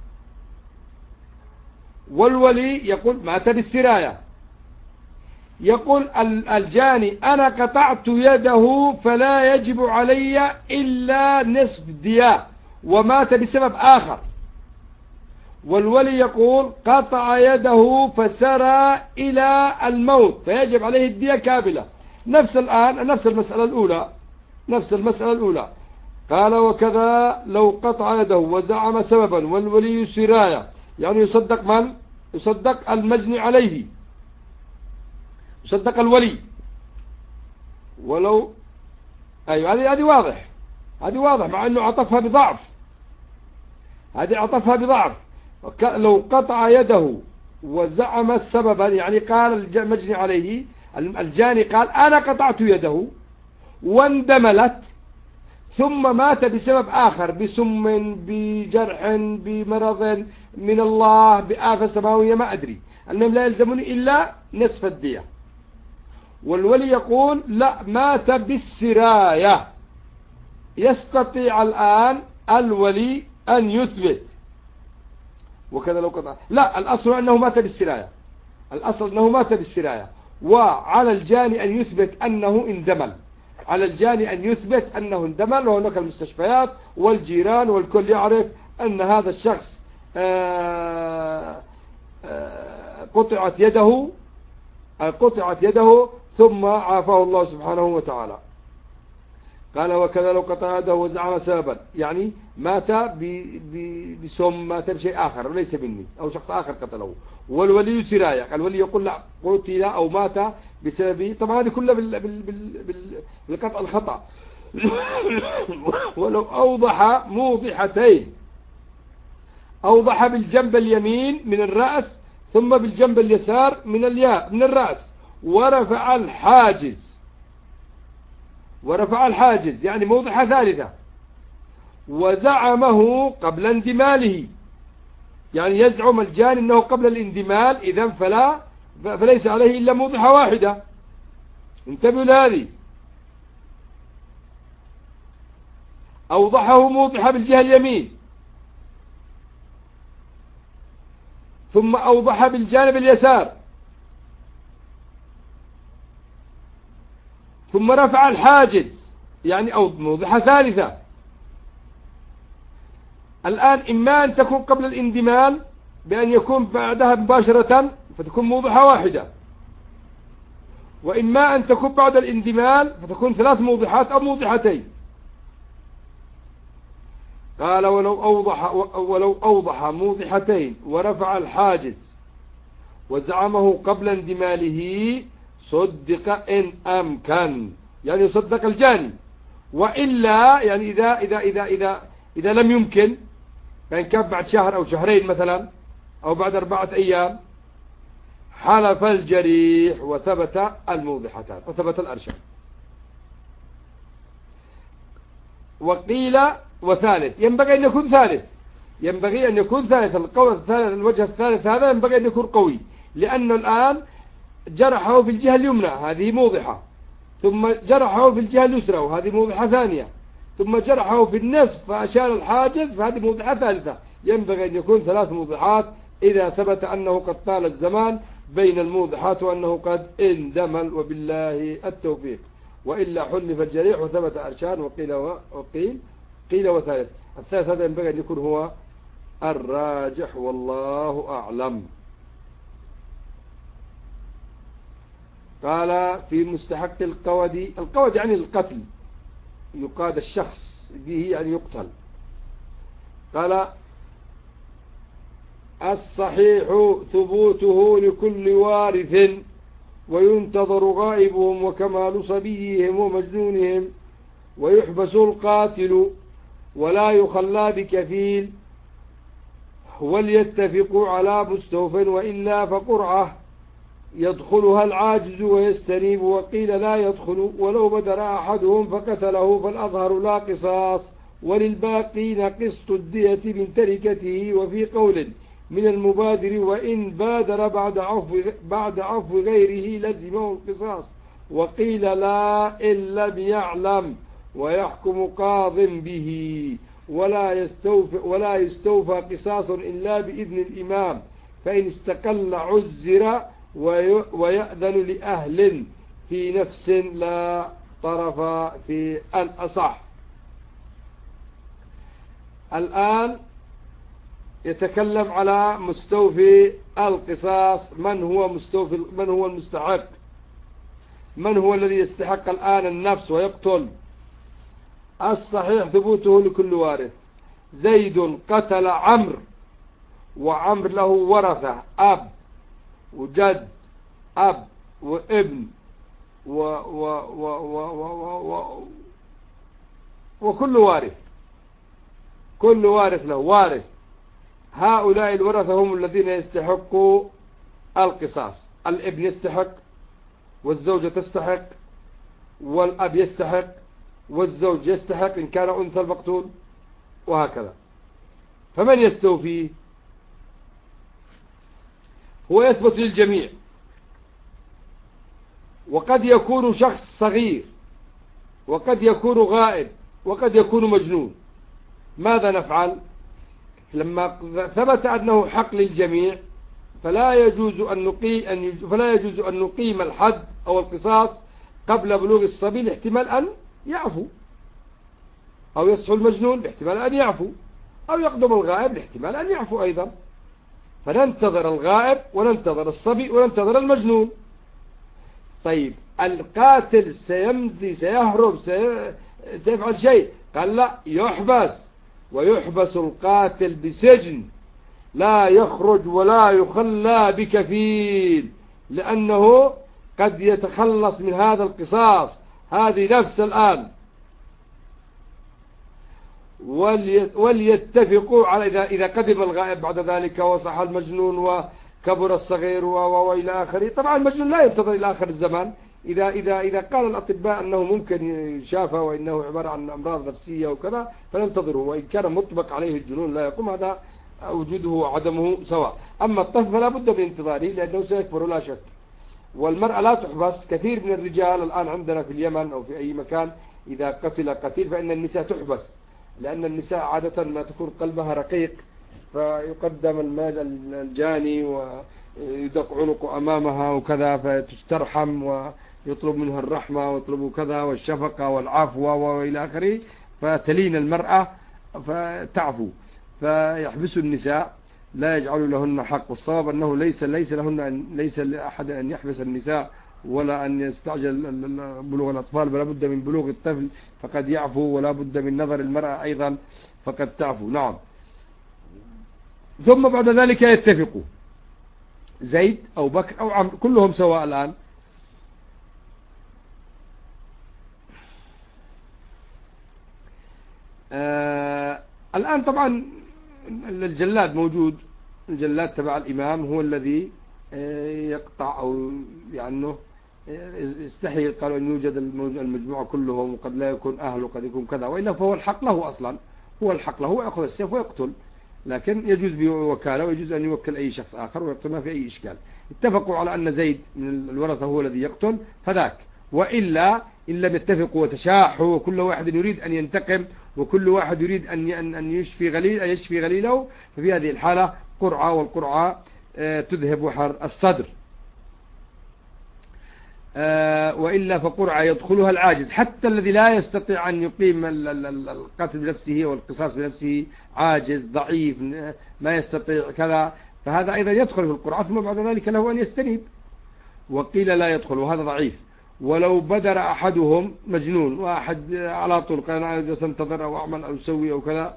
والولي يقول مات بالسراية. يقول الجاني أنا قطعت يده فلا يجب علي إلا نصف دية ومات بسبب آخر، والولي يقول قطع يده فسرى إلى الموت فيجب عليه الدية كاملة. نفس المسألة الأولى، نفس المسألة الأولى. قال وكذا لو قطع يده وزعم سببا والولي سراية، يعني يصدق من؟ يصدق المجني عليه، يصدق الولي. ولو أيوة هذه واضح، هذه واضح، مع أنه عطفها بضعف، هذه عطفها بضعف. لو قطع يده وزعم سببا، يعني قال المجني عليه الجاني قال أنا قطعت يده واندملت، ثم مات بسبب آخر، بسم، بجرح، بمرض من الله، بآفة سماوية، ما أدري، المهم لا يلزمني إلا نصف الدية. والولي يقول لا، مات بالسراية. يستطيع الآن الولي أن يثبت وكذا لو قطع. لا، الأصل أنه مات بالسراية، الأصل أنه مات بالسراية، وعلى الجاني أن يثبت أنه اندمل، على الجاني أن يثبت أنه اندمل، وهناك المستشفيات والجيران والكل يعرف أن هذا الشخص قطعت يده ثم عافاه الله سبحانه وتعالى. قال وكذا لو قطع يده وزعم سببا، يعني مات بسم، مات بشيء آخر وليس مني، أو شخص آخر قتله، والولي سراية، الولي يقول لا، قتل أو مات بسبب، طبعا هذه كلها بالقطع الخطأ. ولو أوضح موضحتين، أوضح بالجنب اليمين من الرأس ثم بالجنب اليسار من الرأس، ورفع الحاجز يعني موضحة ثالثة، وزعمه قبل اندماله، يعني يزعم الجاني أنه قبل الاندمال، إذن فليس عليه إلا موضحة واحدة. انتبهوا لهذه. أوضحه موضحة بالجهة اليمين، ثم أوضح بالجانب اليسار، ثم رفع الحاجز يعني أو موضحة ثالثة. الآن إما أن تكون قبل الاندمال بأن يكون بعدها مباشرة فتكون موضحة واحدة، وإما أن تكون بعد الاندمال فتكون 3 موضحات أو موضحتين. قال ولو أوضح موضحتين ورفع الحاجز وزعمه قبل اندماله صدق إن أمكن، يعني يصدق الجاني. وإلا يعني إذا لم يمكن، يعني كان بعد شهر أو شهرين مثلا أو بعد 4 أيام، حلف الجريح وثبت الموضحتان وثبت الأرشاد. وقيل وثالث، ينبغي أن يكون ثالث، القول الثالث، الوجه الثالث هذا ينبغي أن يكون قوي، لأنه الآن جرحه في الجهة اليمنى هذه موضحة، ثم جرحه في الجهة اليسرى وهذه موضحة ثانية، ثم جرحه في النصف فأشار الحاجز فهذه موضحة ثالثة. ينبغي أن يكون 3 موضحات إذا ثبت أنه قد طال الزمان بين الموضحات وأنه قد اندمل، وبالله التوفيق. وإلا حلف الجريح وثبت أرشان. قيل وثالث، الثالث هذا ينبغي أن يكون هو الراجح والله أعلم. قال في مستحق القود يعني القتل، يقاد الشخص به يعني يقتل. قال الصحيح ثبوته لكل وارث وينتظر غائبهم وكمال صبيهم ومجنونهم، ويحبس القاتل ولا يخلى بكفيل، وليتفقوا على مستوف، وإلا فقرعة يدخلها العاجز ويستنيب. وقيل لا يدخل ولو بدر أحدهم فقتله فالأظهر لا قصاص، وللباقين قسط الدية من تركته. وفي قول من المبادر وإن بادر بعد عفو غيره لزمه القصاص. وقيل لا إن لم يعلم ويحكم قاض به، ولا يستوفى قصاص إلا بإذن الإمام، فإن استقل عزر ويأذن لأهل في نفس لا طرف في الأصح. الآن يتكلم على مستوفي القصاص، من هو المستحق، من هو الذي يستحق الآن النفس ويقتل. الصحيح ثبوته لكل وارث. زيد قتل عمرو، وعمرو له ورثة أب وجد أب وابن و و و و و و وكل وارث، كل وارث له وارث. هؤلاء الورثة هم الذين يستحقوا القصاص. الابن يستحق، والزوجة تستحق، والأب يستحق، والزوج يستحق إن كان أنثى المقتول، وهكذا. فمن يستوفي؟ هو يثبت للجميع، وقد يكون شخص صغير، وقد يكون غائب، وقد يكون مجنون. ماذا نفعل؟ لما ثبت أنه حق للجميع فلا يجوز أن نقيم الحد أو القصاص قبل بلوغ الصبي لاحتمال أن يعفو، أو يصحو المجنون لاحتمال أن يعفو، أو يقدم الغائب لاحتمال أن يعفو أيضا. فننتظر الغائب وننتظر الصبي وننتظر المجنون. طيب القاتل سيمضي، سيهرب، سيفعل شيء؟ قال لا، يحبس، ويحبس القاتل بسجن، لا يخرج ولا يخلى بكفيل، لأنه قد يتخلص من هذا القصاص. هذه نفس الآن. وليتفقوا على إذا قدم الغائب بعد ذلك وصح المجنون وكبر الصغير وإلى آخره. طبعا المجنون لا ينتظر إلى آخر الزمان. إذا قال الأطباء أنه ممكن يشافى وإنه عبارة عن أمراض نفسية وكذا فننتظره، وإن كان مطبق عليه الجنون لا يقوم، هذا وجوده وعدمه سواء. أما الطفل فلا بد من انتظاره لأنه سيكبر لا شك. والمرأة لا تحبس. كثير من الرجال الآن عندنا في اليمن أو في أي مكان إذا قتل قتيل فإن النساء تحبس، لأن النساء عادة ما تكون قلبها رقيق، فيقدم الجاني ويدق عنق أمامها وكذا فتسترحم ويطلب منها الرحمة ويطلب كذا والشفقة والعفو وإلى آخره، فتلين المرأة فتعفو، فيحبس النساء، لا يجعل لهن حق. والصواب أنه ليس لأحد أن يحبس النساء ولا أن يستعجل بلوغ الأطفال، بل بد من بلوغ الطفل فقد يعفو، ولا بد من نظر المرأة أيضا فقد تعفو. نعم. ثم بعد ذلك يتفقوا، زيد أو بكر أو عمرو كلهم سواء الآن. الآن طبعا الجلاد موجود، الجلاد تبع الإمام هو الذي يقطع أو يعني يستحي، قالوا أن يوجد المجموعة كلهم، وقد لا يكون أهل وقد يكون كذا، وإلا فهو الحق له أصلا، هو الحق له، يأخذ السيف ويقتل، لكن يجوز بوكالة ويجوز أن يوكل أي شخص آخر ويقتل، ما في أي إشكال. اتفقوا على أن زيد من الورثة هو الذي يقتل فذاك، وإلا إن لم يتفقوا وتشاحوا وكل واحد يريد أن ينتقم وكل واحد يريد أن يشفي غليله، ففي هذه الحالة قرعة، والقرعة تذهب وحر الصدر. وإلا فقرعة يدخلها العاجز، حتى الذي لا يستطيع أن يقيم القتل بنفسه والقصاص بنفسه، عاجز ضعيف ما يستطيع كذا، فهذا أيضا يدخل في القرعة، ثم بعد ذلك له أن يستنيب. وقيل لا يدخل، وهذا ضعيف. ولو بدر أحدهم مجنون، واحد على طول قال أنا جالس أنتظر أو أعمل أو أسوي أو كذا،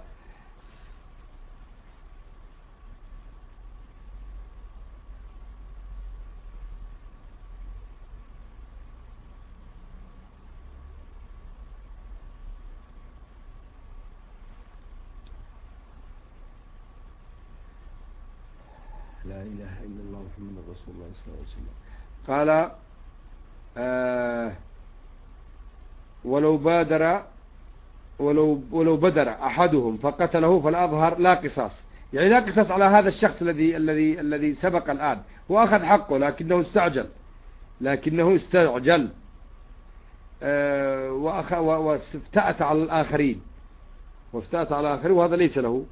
لا إله إلا الله محمد رسول الله صلى الله عليه وسلم. قال ولو بدر أحدهم فقتله فالأظهر لا قصاص، يعني لا قصاص على هذا الشخص الذي سبق الآن وأخذ حقه، لكنه استعجل وافتأت على الآخرين، وهذا ليس له.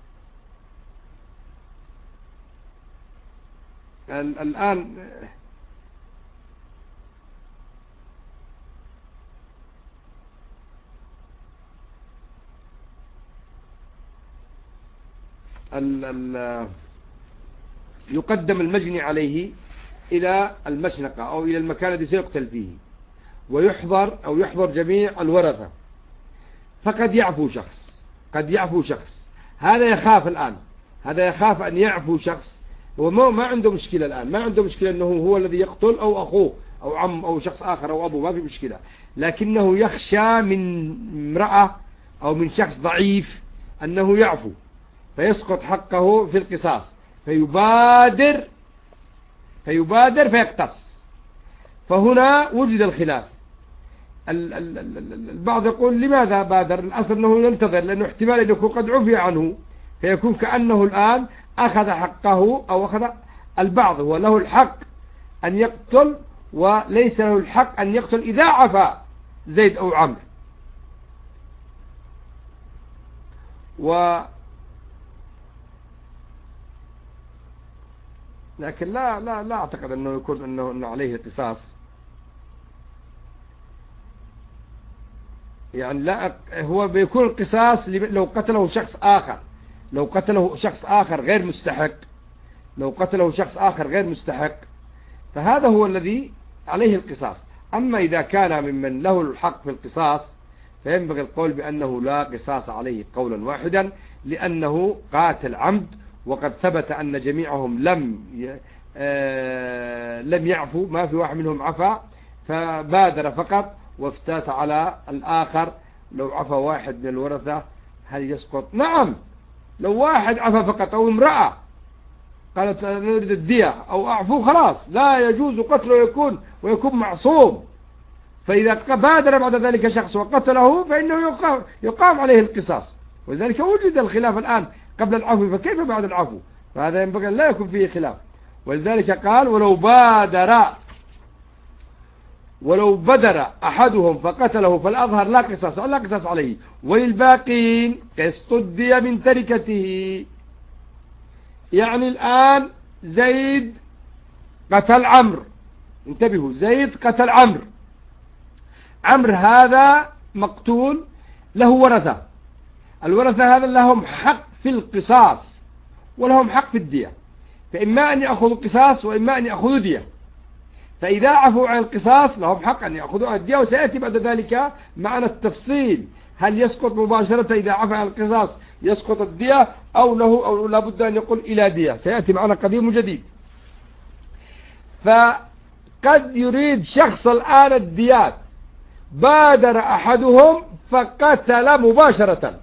الآن يقدم المجني عليه إلى المشنقة أو إلى المكان الذي سيقتل فيه، ويحضر جميع الورثة، فقد يعفو شخص، قد يعفو شخص، هذا يخاف الآن، هذا يخاف أن يعفو شخص، هو ما عنده مشكلة الآن، ما عنده مشكلة أنه هو الذي يقتل أو أخوه أو عم أو شخص آخر أو أبوه، ما في مشكلة، لكنه يخشى من امرأة أو من شخص ضعيف أنه يعفو فيسقط حقه في القصاص، فيبادر فيقتص. فهنا وجد الخلاف. البعض يقول لماذا بادر؟ الأصل أنه ينتظر، لأنه احتمال أن يكون قد عفي عنه، فيكون كأنه الآن أخذ حقه أو أخذ. البعض هو له الحق أن يقتل وليس له الحق أن يقتل إذا عفا زيد أو عمرو. لكن لا أعتقد أنه يكون أنه عليه قصاص، يعني لا، هو بيكون القصاص لو قتله شخص آخر، لو قتله شخص آخر غير مستحق، لو قتله شخص آخر غير مستحق فهذا هو الذي عليه القصاص. أما إذا كان ممن له الحق في القصاص فينبغي القول بأنه لا قصاص عليه قولا واحدا، لأنه قاتل عمد، وقد ثبت أن جميعهم لم يعفوا، ما في واحد منهم عفا، فبادر فقط وافتات على الآخر. لو عفى واحد من الورثة هل يسقط؟ نعم، لو واحد عفى فقط أو امرأة قالت نريد الدية أو أعفو خلاص لا يجوز قتله ويكون معصوم. فإذا بادر بعد ذلك شخص وقتله فإنه يقام عليه القصاص. ولذلك وجد الخلاف الآن قبل العفو، فكيف بعد العفو؟ فهذا ينبغي أن لا يكون فيه خلاف. ولذلك قال ولو بدر أحدهم فقتله فالأظهر لا قصاص عليه، وللباقين قسط الدية من تركته. يعني الآن زيد قتل عمرو، انتبهوا، زيد قتل عمرو، عمرو هذا مقتول له ورثة، الورثة هذا لهم حق في القصاص ولهم حق في الدية، فإما أن يأخذوا القصاص وإما أن يأخذوا دية. فإذا عفوا عن القصاص لهم حق أن يأخذوا الدية، وسيأتي بعد ذلك معنا التفصيل، هل يسقط مباشرة إذا عفوا عن القصاص يسقط الدية أو لابد أن يقول إلى دية، سيأتي معنا قديم جديد. فقد يريد شخص الآن الديات، بادر أحدهم فقتل مباشرة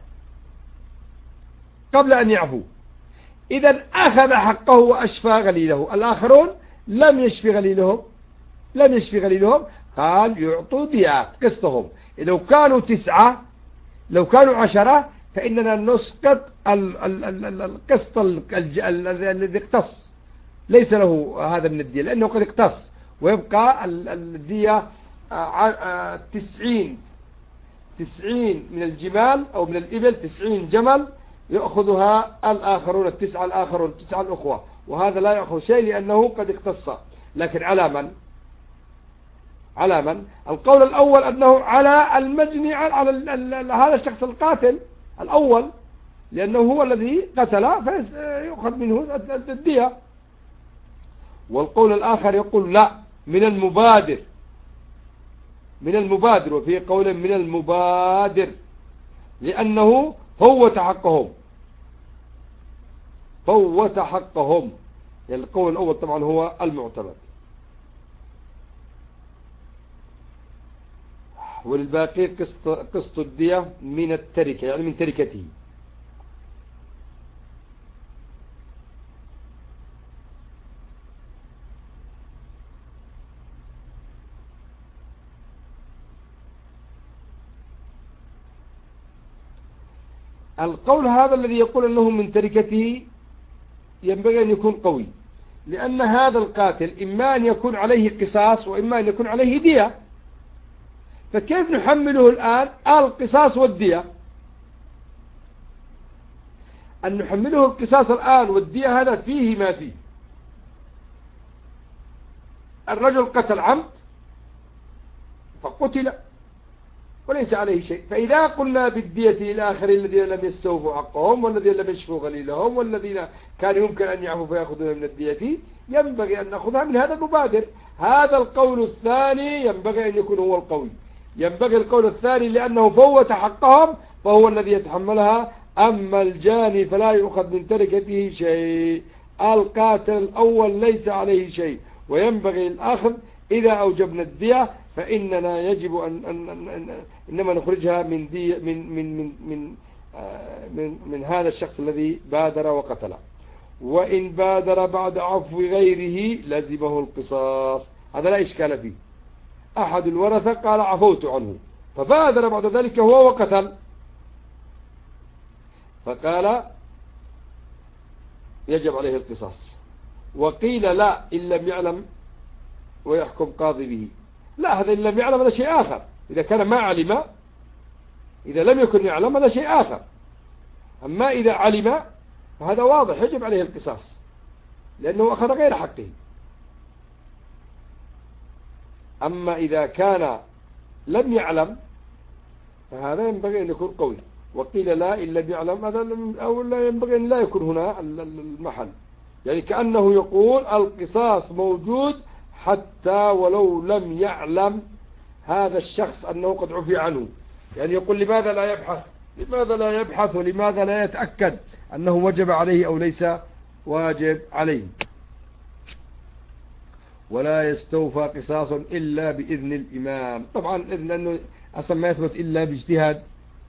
قبل أن يعفو، إذا أخذ حقه وأشفى غليله. الآخرون لم يشفي غليلهم، قال يعطوا ديات قسطهم. لو كانوا 9 لو كانوا 10 فإننا نسقط القسط الذي اقتص، ليس له هذا من الدية لأنه قد اقتص، ويبقى الدية 90 من الجمال أو من الإبل، 90 جمل يأخذها الآخرون 9 الأخوة، وهذا لا يأخذ شيء لأنه قد اقتص. لكن على من؟ القول الأول أنه على المجني، على هذا الشخص القاتل الأول، لأنه هو الذي قتل فيأخذ منه الدية. والقول الآخر يقول لا، من المبادر، وفي قول من المبادر لأنه فوت حقهم. يعني القول الأول طبعا هو المعتمد. والباقي قسط الدية من التركة، يعني من تركته. القول هذا الذي يقول أنه من تركته ينبغي أن يكون قوي، لأن هذا القاتل إما أن يكون عليه قصاص وإما أن يكون عليه دية، فكيف نحمله الآن القصاص والدية؟ أن نحمله القصاص الآن والدية هذا فيه ما فيه. الرجل قتل عمد فقتل وليس عليه شيء، فإذا قلنا بالدية للآخرين الذين لم يستوفوا حقهم والذين لم يشفوا غليلهم والذين كان يمكن أن يعفوا فيأخذون من الدية، ينبغي أن نأخذها من هذا المبادر. هذا القول الثاني ينبغي أن يكون هو القوي، ينبغي القول الثاني لأنه فوت حقهم فهو الذي يتحملها. أما الجاني فلا يؤخذ من تركته شيء. القاتل الأول ليس عليه شيء، وينبغي الأخذ إذا أوجبنا الدية، فإننا يجب إنما نخرجها من دي من هذا الشخص الذي بادر وقتل. وإن بادر بعد عفو غيره لزمه القصاص، هذا لا إشكال فيه. أحد الورثة قال عفوت عنه، فبادر بعد ذلك هو وقتل، فقال يجب عليه القصاص. وقيل لا إن لم يعلم ويحكم قاضي به. لا، هذا إن لم يعلم هذا شيء آخر. إذا كان ما علم، إذا لم يكن يعلم هذا شيء آخر. أما إذا علم فهذا واضح يجب عليه القصاص، لأنه أخذ غير حقه. أما إذا كان لم يعلم فهذا ينبغي أن يكون قوي. وقيل لا إن لم يعلم، هذا أو لا ينبغي أن لا يكون هنا المحل، يعني كأنه يقول القصاص موجود حتى ولو لم يعلم هذا الشخص أنه قد عفي عنه. يعني يقول لماذا لا يبحث ولماذا لا يتأكد أنه وجب عليه أو ليس واجب عليه. ولا يستوفى قصاص إلا بإذن الإمام. طبعا الإذن لأنه أصلا ما يثبت إلا باجتهاد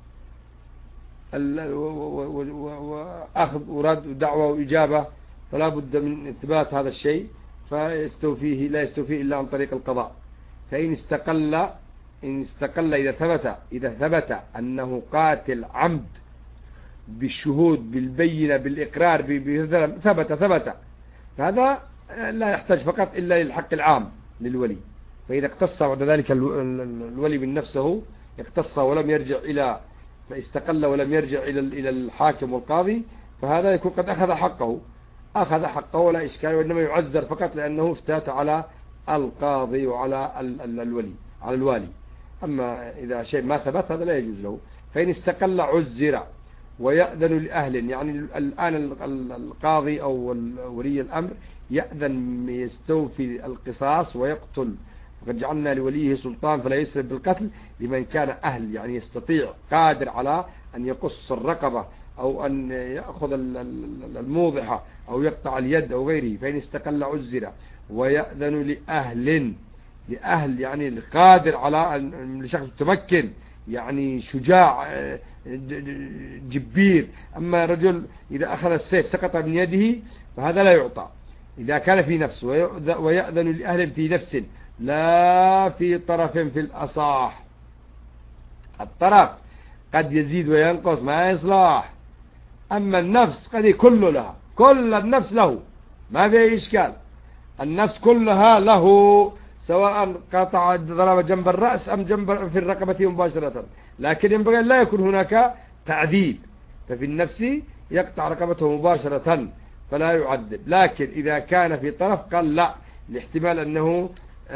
وأخذ ورد ودعوة وإجابة، فلا بد من إثبات هذا الشيء، لا يستوفيه إلا عن طريق القضاء. فإن استقل إذا ثبت أنه قاتل عمد بالشهود بالبينة بالإقرار ثبت، فهذا لا يحتاج فقط إلا للحق العام للولي. فإذا اقتص بعد ذلك الولي من نفسه، اقتص ولم يرجع فاستقل ولم يرجع إلى الحاكم والقاضي، فهذا يكون قد أخذ حقه ولا إشكال، وإنما يعزر فقط لأنه افتات على القاضي وعلى الوالي. أما إذا شيء ما ثبت هذا لا يجوز له. فإن استقل عزر ويأذن لأهل، يعني الآن القاضي أو ولي الأمر يأذن يستوفي القصاص ويقتل. فقد جعلنا لوليه سلطان فلا يسرف بالقتل لمن كان أهل، يعني يستطيع قادر على أن يقص الرقبة أو أن يأخذ الموضحة أو يقطع اليد أو غيره. فإن استقل عزر ويأذن لأهل يعني القادر على لشخص متمكن، يعني شجاع جبير. أما رجل إذا أخذ السيف سقط من يده فهذا لا يعطى إذا كان في نفس. ويأذن لأهل في نفس لا في طرف في الأصح. الطرف قد يزيد وينقص ما يصلح، أما النفس قد كل لها، كل النفس له ما فيه إشكال. النفس كلها له، سواء قطع ضرب جنب الرأس أم جنب في الرقبة مباشرة، لكن ينبغي أن لا يكون هناك تعذيب. ففي النفس يقطع رقبته مباشرة فلا يعذب. لكن إذا كان في طرف قال لا، لاحتمال أنه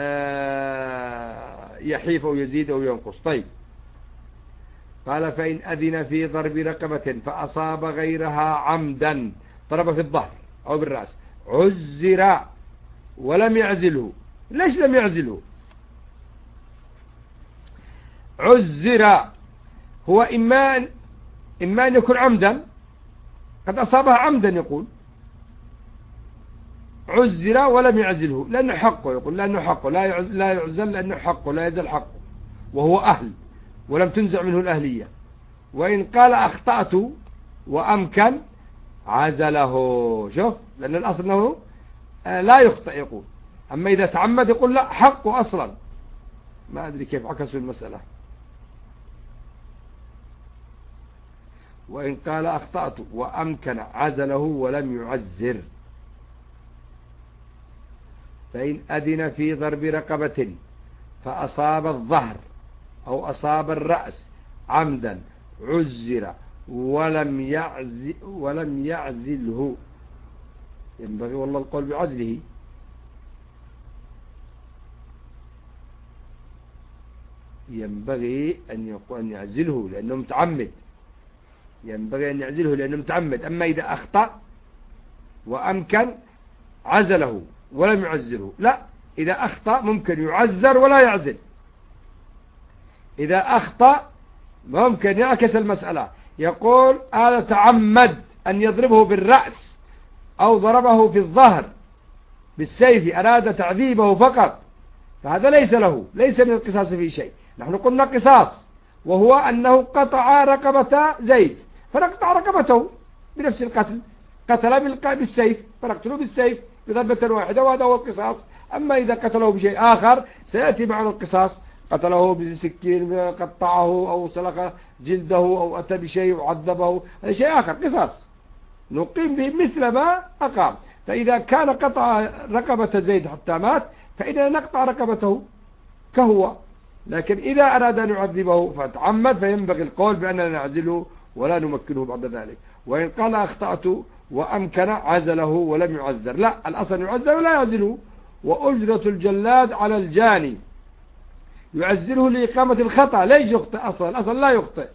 يحيف أو يزيد أو ينقص. طيب، قال فإن أذن في ضرب رقبة فأصاب غيرها عمدا، ضرب في الظهر أو بالرأس، عزر ولم يعزله. ليش لم يعزله؟ عزر هو إما أن يكون عمدا، قد أصابها عمدا، يقول عزر ولم يعزله لأنه حقه، يقول لأنه حقه لا يعزل، لأنه حقه لا يزل حقه وهو أهل ولم تنزع منه الأهلية. وإن قال أخطأت وأمكن عزله، شوف، لأن الأصل أنه لا يخطئ يقول. أما إذا تعمد يقول لا، حقه أصلا. ما أدري كيف عكسوا المسألة. وإن قال أخطأت وأمكن عزله ولم يعزر. فإن أذن في ضرب رقبة فأصاب الظهر أو أصاب الرأس عمدا عزر ولم يعزله. ينبغي والله القول بعزله. ينبغي أن يعزله لأنه متعمد. ينبغي أن يعزله لأنه متعمد. أما إذا أخطأ وأمكن عزله ولم يعزله، لا، إذا أخطأ ممكن يعزر ولا يعزل. إذا أخطأ ممكن يعكس المسألة، يقول هذا تعمد أن يضربه بالرأس أو ضربه في الظهر بالسيف، أراد تعذيبه فقط، فهذا ليس من القصاص في شيء. نحن قلنا قصاص، وهو أنه قطع رقبة زيد، فنقطع رقبته بنفس القتل، قتل بالسيف فنقتله بالسيف بضربة واحدة، وهذا هو القصاص. أما إذا قتله بشيء آخر سيأتي معنا القصاص، قتله بسكين، قطعه أو سلخ جلده أو أتى بشيء وعذبه، هذا شيء آخر قصاص نقيم به مثل ما أقام. فإذا كان قطع رقبة زيد حتى مات فإننا نقطع رقبته كهو، لكن إذا أراد أن يعذبه فتعمد فينبغي القول بأننا نعزله ولا نمكنه بعد ذلك. وإن قال أخطأت وأمكن عزله ولم يعزر، لا، الأصل يعزر ولا يعزله. وأجرة الجلاد على الجاني، يعزله لإقامة الخطأ، ليش يخطئ أصلا؟ الأصل لا يخطئ،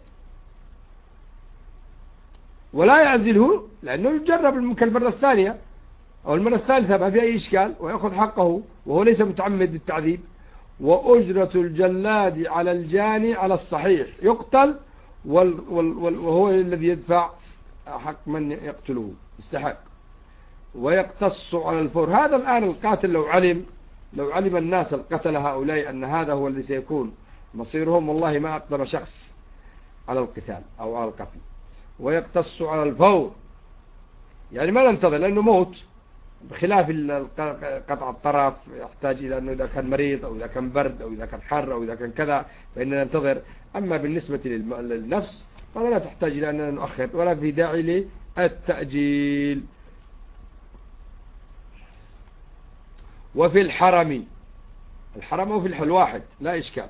ولا يعزله لأنه يجرب كالمرة الثانية أو المرة الثالثة ما في أي إشكال ويأخذ حقه وهو ليس متعمد بالتعذيب. وأجرة الجلاد على الجاني على الصحيح، يقتل وهو الذي يدفع حق من يقتله يستحق، ويقتص على الفور. هذا الآن القاتل لو علم الناس القتل هؤلاء أن هذا هو الذي سيكون مصيرهم، والله ما أقدم شخص على القتال أو على القتل. ويقتص على الفور، يعني ما ننتظر لأنه موت، بخلاف قطع الطرف يحتاج إلى أنه إذا كان مريض أو إذا كان برد أو إذا كان حر أو إذا كان كذا فإننا ننتظر. أما بالنسبة للنفس فلا لا تحتاج إلى أننا نؤخر ولا في داعي للتأجيل. وفي الحرم أو في الواحد لا إشكال.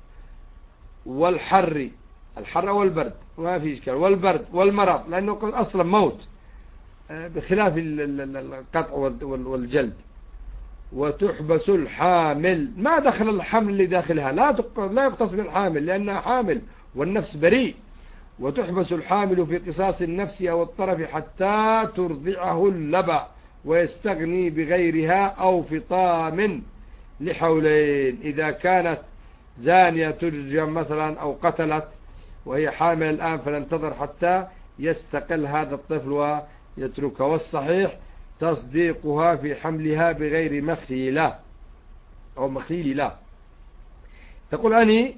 والحر، الحر والبرد ما في إشكال، والبرد والمرض لأنه أصلا موت بخلاف القطع والجلد. وتحبس الحامل، ما دخل الحمل اللي داخلها، لا يقتص بالحامل لأنها حامل والنفس بريء. وتحبس الحامل في قصاص النفس أو الطرف حتى ترضعه اللبأ ويستغني بغيرها أو فطام لحولين. إذا كانت زانية ترجم مثلا أو قتلت وهي حامل الآن فننتظر حتى يستقل هذا الطفل ويترك. والصحيح تصديقها في حملها بغير مخيلة أو مخيلة. تقول أني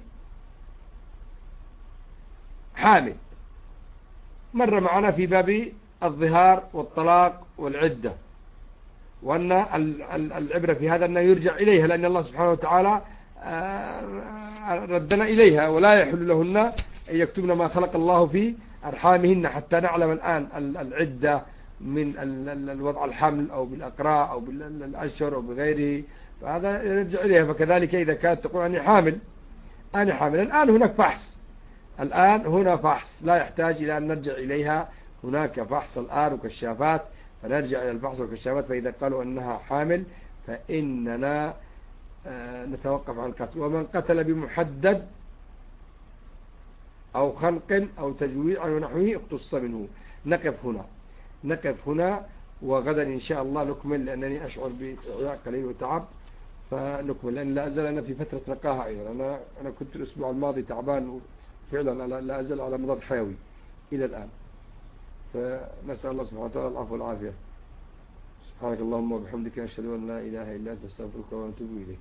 حامل، مر معنا في باب الظهار والطلاق والعدة، وأن العبرة في هذا أنه يرجع إليها لأن الله سبحانه وتعالى ردنا إليها، ولا يحل لهن أن يكتبن ما خلق الله في أرحامهن حتى نعلم الآن العدة من الوضع الحمل أو بالأقراء أو بالأشهر أو بغيره، فهذا يرجع إليها. فكذلك إذا كانت تقول أني حامل الآن هناك فحص، الآن هنا فحص لا يحتاج إلى أن نرجع إليها، هناك فحص الآن وكشافات فنرجع إلى الفحص والكشافات. فإذا قالوا أنها حامل فإننا نتوقف عن القتل. ومن قتل بمحدد أو خنق أو تجويع ونحوه اقتص منه. نقف هنا وغدا إن شاء الله نكمل، لأنني أشعر بإعياء قليل وتعب فنكمل، لأن لا أزال أنا في فترة نقاهة أيضا. أنا كنت الأسبوع الماضي تعبان فعلا، لا أزال على مضاد حيوي إلى الآن، فنسأل الله سبحانه وتعالى العفو والعافية. سبحانك اللهم وبحمدك أشهد أن لا إله إلا أنت أستغفرك وأتوب إليك.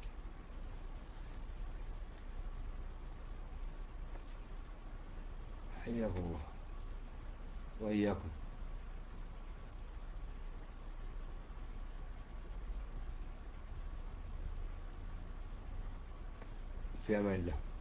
حياكم الله وإياكم. في أمان الله.